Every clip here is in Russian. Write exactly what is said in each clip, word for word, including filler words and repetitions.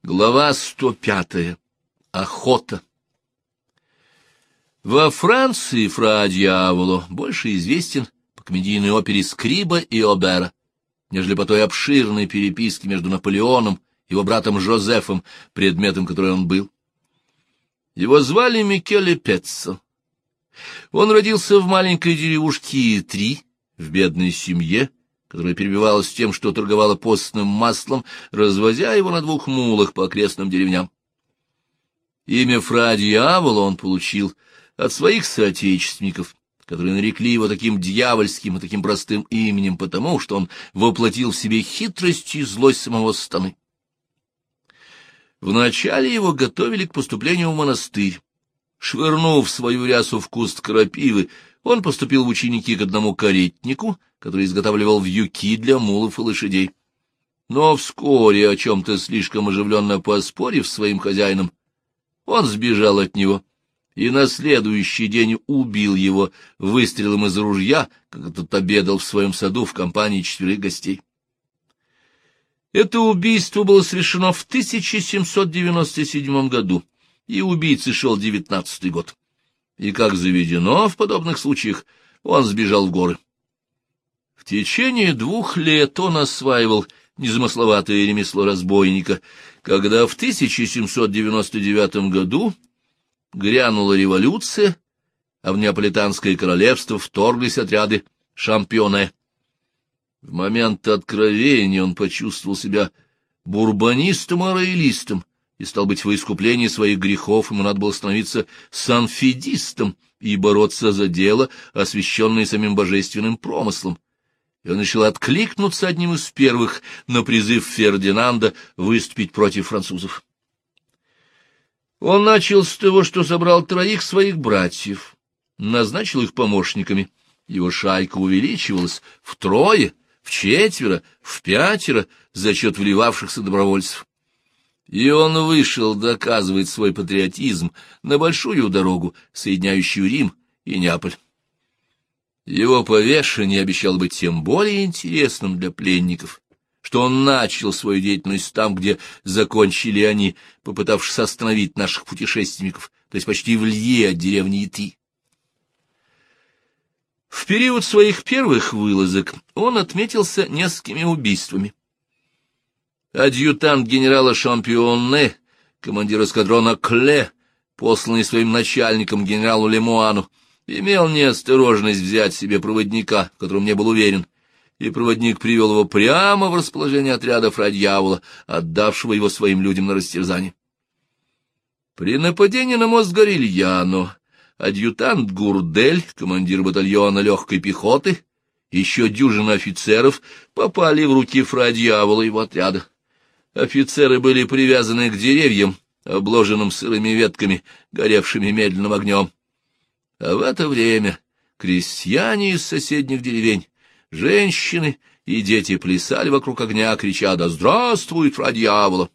Глава сто пятая. Охота. Во Франции Фра Дьяволо больше известен по комедийной опере «Скриба и Обера», нежели по той обширной переписке между Наполеоном и его братом Жозефом, предметом которой он был. Его звали Микеле Пеццо. Он родился в маленькой деревушке Три, в бедной семье, которая перебивалась тем, что торговала постным маслом, развозя его на двух мулах по окрестным деревням. Имя Фра Дьяволо он получил от своих соотечественников, которые нарекли его таким дьявольским и таким простым именем потому, что он воплотил в себе хитрость и злость самого сатаны. Вначале его готовили к поступлению в монастырь. Швырнув свою рясу в куст крапивы, он поступил в ученики к одному каретнику, который изготавливал вьюки для мулов и лошадей. Но вскоре, о чем-то слишком оживленно поспорив с своим хозяином, он сбежал от него и на следующий день убил его выстрелом из ружья, когда тот обедал в своем саду в компании четверых гостей. Это убийство было совершено в тысяча семьсот девяносто седьмом году, и убийце шел девятнадцатый год. И, как заведено в подобных случаях, он сбежал в горы. В течение двух лет он осваивал незамысловатое ремесло разбойника, когда в тысяча семьсот девяносто девятом году грянула революция, а в Неаполитанское королевство вторглись отряды шампионе. В момент откровения он почувствовал себя бурбонистом и роялистом, и, стал быть, во искуплении своих грехов ему надо было становиться санфедистом и бороться за дело, освященное самим божественным промыслом. И он решил откликнуться одним из первых на призыв Фердинанда выступить против французов. Он начал с того, что собрал троих своих братьев, назначил их помощниками. Его шайка увеличивалась втрое, в четверо, в пятеро за счет вливавшихся добровольцев. И он вышел доказывать свой патриотизм на большую дорогу, соединяющую Рим и Неаполь. Его повешение обещало быть тем более интересным для пленников, что он начал свою деятельность там, где закончили они, попытавшись остановить наших путешественников, то есть почти в лье от деревни Ити. В период своих первых вылазок он отметился несколькими убийствами. Адъютант генерала Шампионне, командир эскадрона Кле, посланный своим начальником генералу Лемуану, имел неосторожность взять себе проводника, в котором не был уверен, и проводник привел его прямо в расположение отряда Фра Дьяволо, отдавшего его своим людям на растерзание. При нападении на мост Горильяно адъютант Гурдель, командир батальона легкой пехоты, еще дюжина офицеров попали в руки Фра Дьяволо и его отряда. Офицеры были привязаны к деревьям, обложенным сырыми ветками, горевшими медленным огнем. А в это время крестьяне из соседних деревень, женщины и дети плясали вокруг огня, крича: «Да здравствует Фра Дьяволо!»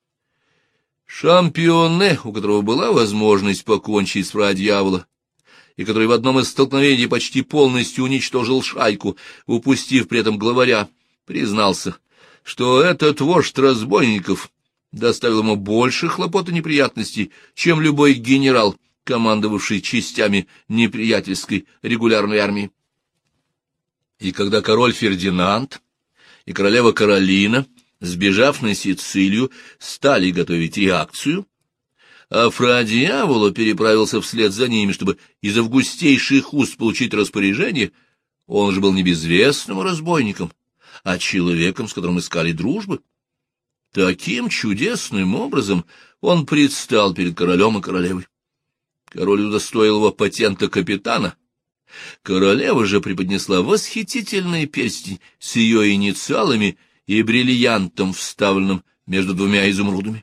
Шампионе, у которого была возможность покончить с Фра Дьяволо, и который в одном из столкновений почти полностью уничтожил шайку, упустив при этом главаря, признался, что этот вождь разбойников доставил ему больше хлопот и неприятностей, чем любой генерал, командовавший частями неприятельской регулярной армии. И когда король Фердинанд и королева Каролина, сбежав на Сицилию, стали готовить реакцию, а Фра Дьяволо переправился вслед за ними, чтобы из августейших уст получить распоряжение, он же был не безвестным разбойником, а человеком, с которым искали дружбы. Таким чудесным образом он предстал перед королем и королевой. Король удостоил его патента капитана. Королева же преподнесла восхитительный перстень с ее инициалами и бриллиантом, вставленным между двумя изумрудами.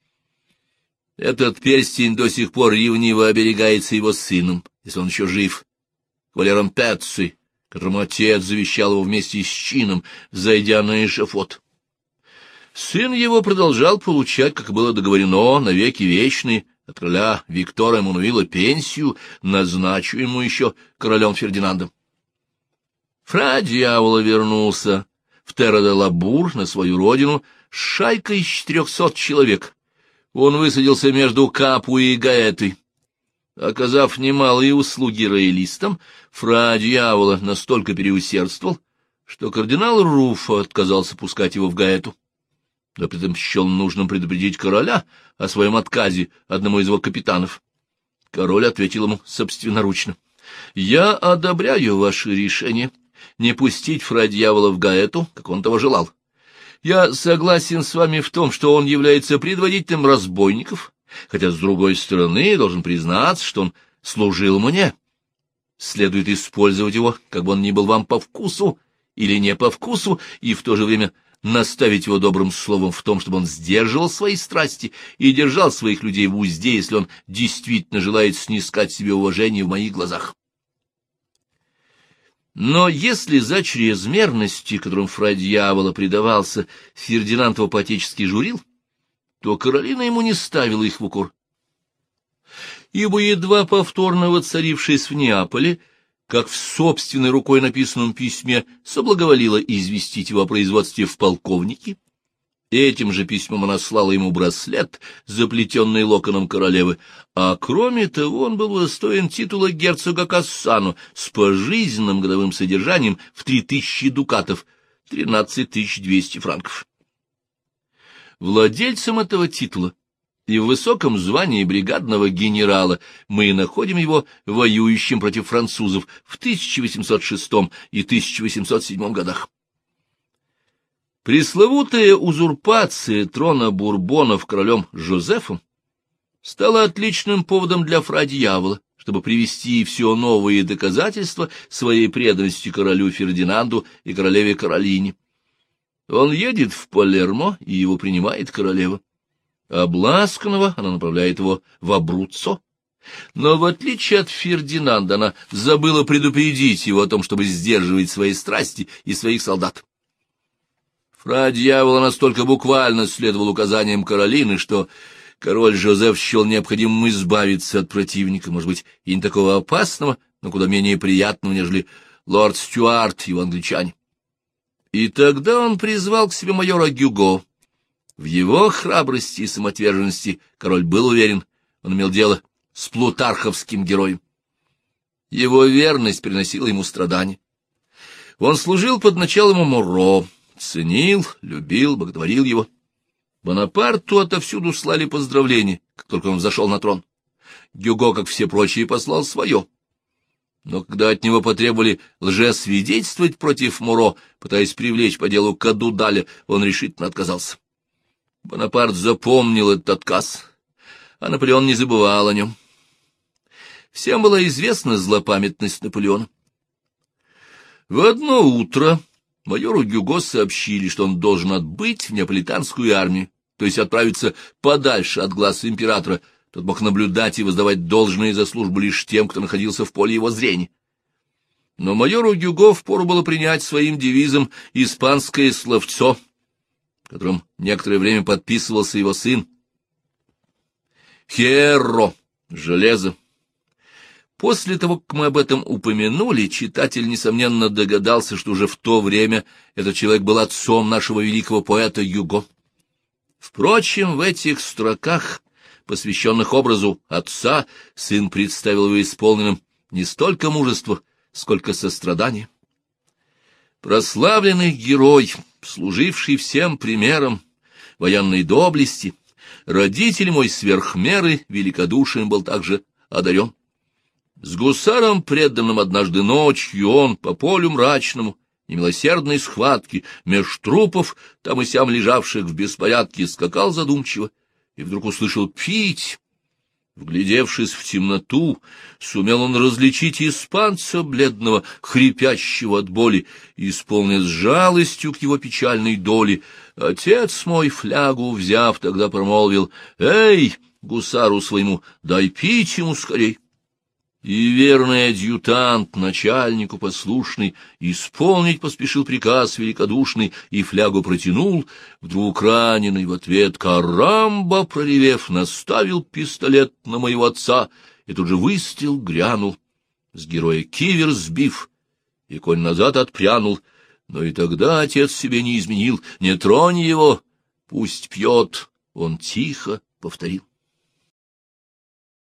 Этот перстень до сих пор ревниво оберегается его сыном, если он еще жив, кавалером Пецци, которому отец завещал его вместе с чином, зайдя на эшафот. Сын его продолжал получать, как было договорено, навеки вечные от короля Виктора Эммануила пенсию, назначенную еще королем Фердинандом. Фра Дьяволо вернулся в Терра-де-Лабур, на свою родину, с шайкой из четырехсот человек, Он высадился между Капуей и Гаэтой. Оказав немалые услуги роялистам, фра Дьявола настолько переусердствовал, что кардинал Руффо отказался пускать его в Гаэту. Но при этом счел нужным предупредить короля о своем отказе одному из его капитанов. Король ответил ему собственноручно: «Я одобряю ваше решение не пустить фра Дьявола в Гаэту, как он того желал. Я согласен с вами в том, что он является предводителем разбойников, хотя, с другой стороны, должен признаться, что он служил мне. Следует использовать его, как бы он ни был вам по вкусу или не по вкусу, и в то же время наставить его добрым словом в том, чтобы он сдерживал свои страсти и держал своих людей в узде, если он действительно желает снискать себе уважение в моих глазах. Но если за чрезмерности, которым фра Дьявола предавался, Фердинанд его по-отечески журил, то Каролина ему не ставила их в укор. Ибо едва повторно воцарившись в Неаполе, как в собственной рукой написанном письме соблаговолила известить его о производстве в полковнике, этим же письмом она слала ему браслет, заплетенный локоном королевы, а кроме того он был достоин титула герцога Кассано с пожизненным годовым содержанием в три тысячи дукатов, тринадцать тысяч двести франков. Владельцем этого титула и в высоком звании бригадного генерала мы находим его воюющим против французов в тысяча восемьсот шестом и тысяча восемьсот седьмом годах. Пресловутая узурпация трона Бурбонов королем Жозефом стала отличным поводом для фра Дьявола, чтобы привести все новые доказательства своей преданности королю Фердинанду и королеве Каролине. Он едет в Палермо, и его принимает королева. Обласканного она направляет его в Абруццо, но, в отличие от Фердинанда, она забыла предупредить его о том, чтобы сдерживать свои страсти и своих солдат. Фра Дьявола настолько буквально следовал указаниям Каролины, что король Жозеф счел необходимым избавиться от противника, может быть, и не такого опасного, но куда менее приятного, нежели лорд Стюарт, его англичане. И тогда он призвал к себе майора Гюго. В его храбрости и самоотверженности король был уверен, он имел дело с плутарховским героем. Его верность приносила ему страдания. Он служил под началом Моро, ценил, любил, боготворил его. Бонапарту отовсюду слали поздравления, как только он взошел на трон. Гюго, как все прочие, послал свое. Но когда от него потребовали лжесвидетельствовать против Моро, пытаясь привлечь по делу Кадудаля, он решительно отказался. Бонапарт запомнил этот отказ, а Наполеон не забывал о нем. Всем была известна злопамятность Наполеона. В одно утро майору Гюго сообщили, что он должен отбыть в неаполитанскую армию, то есть отправиться подальше от глаз императора. Тот мог наблюдать и воздавать должное за службу лишь тем, кто находился в поле его зрения. Но майору Гюго впору было принять своим девизом испанское словцо, которым некоторое время подписывался его сын. «Херро» — железо. После того, как мы об этом упомянули, читатель, несомненно, догадался, что уже в то время этот человек был отцом нашего великого поэта Гюго. Впрочем, в этих строках, посвященных образу отца, сын представил его исполненным не столько мужества, сколько сострадания. Прославленный герой, служивший всем примером военной доблести, родитель мой сверх меры великодушием был также одарен. С гусаром, преданным однажды ночью, он по полю мрачному, немилосердной схватки, меж трупов, там и сям лежавших в беспорядке, скакал задумчиво, и вдруг услышал пить. Вглядевшись в темноту, сумел он различить испанца бледного, хрипящего от боли, и, исполнив с жалостью к его печальной доле, отец мой, флягу взяв, тогда промолвил: «Эй, гусару своему, дай пить ему скорей». И верный адъютант, начальнику послушный, исполнить поспешил приказ великодушный и флягу протянул. Вдруг раненый в ответ «Карамба!» проревев, наставил пистолет на моего отца, и тут же выстрел грянул, с героя кивер сбив, и конь назад отпрянул. Но и тогда отец себе не изменил: «Не тронь его, пусть пьет, он тихо повторил.